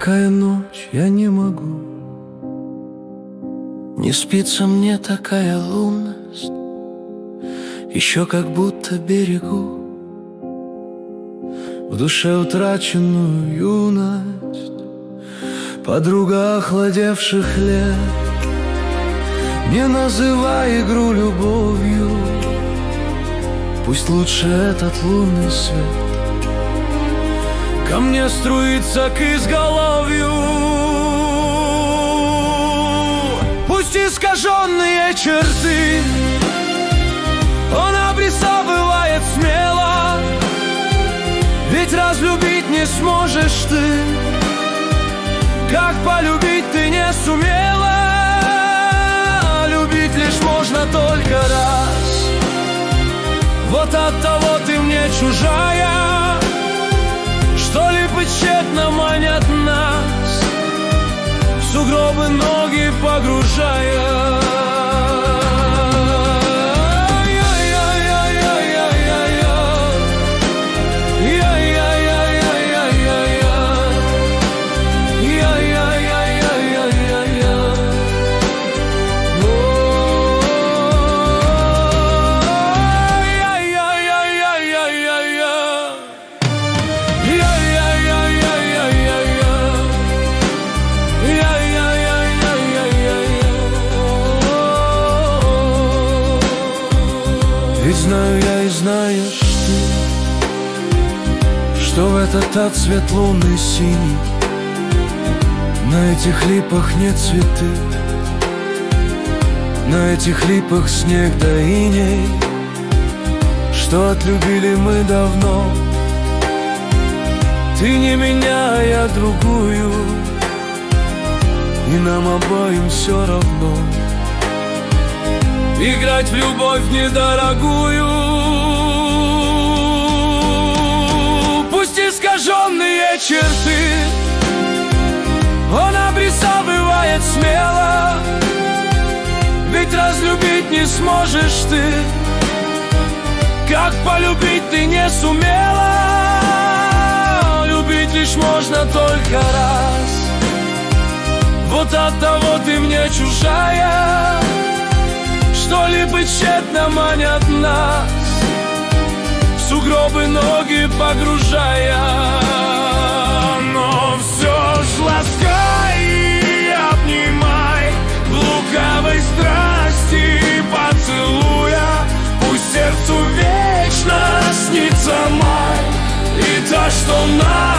Такая ночь, я не могу. Не спится мне такая лунность, еще как будто берегу в душе утраченную юность. Подруга охладевших лет, не называй игру любовью. Пусть лучше этот лунный свет ко мне струится к изголовью. Пусть искаженные черты он обрисовывает смело, ведь разлюбить не сможешь ты, как полюбить ты не сумела. Любить лишь можно только раз, вот оттого ты мне чужая. Что липы тщетно манят нас, в сугробы ноги погружая. Ведь знаю я и знаешь ты, что в этот отцвет лунный синий на этих липах нет цветы, на этих липах снег да иней, что отлюбили мы давно. Ты не меня, а я другую, и нам обоим все равно играть в любовь недорогую. Пусть искаженные черты он обрисовывает смело, ведь разлюбить не сможешь ты, как полюбить ты не сумела. Любить лишь можно только раз, вот оттого ты мне чужая. Что липы тщетно манят нас, в сугробы ноги погружая. Но все ж ласкай и обнимай, в лукавой страсти поцелуя. Пусть сердцу вечно снится май и то, что нас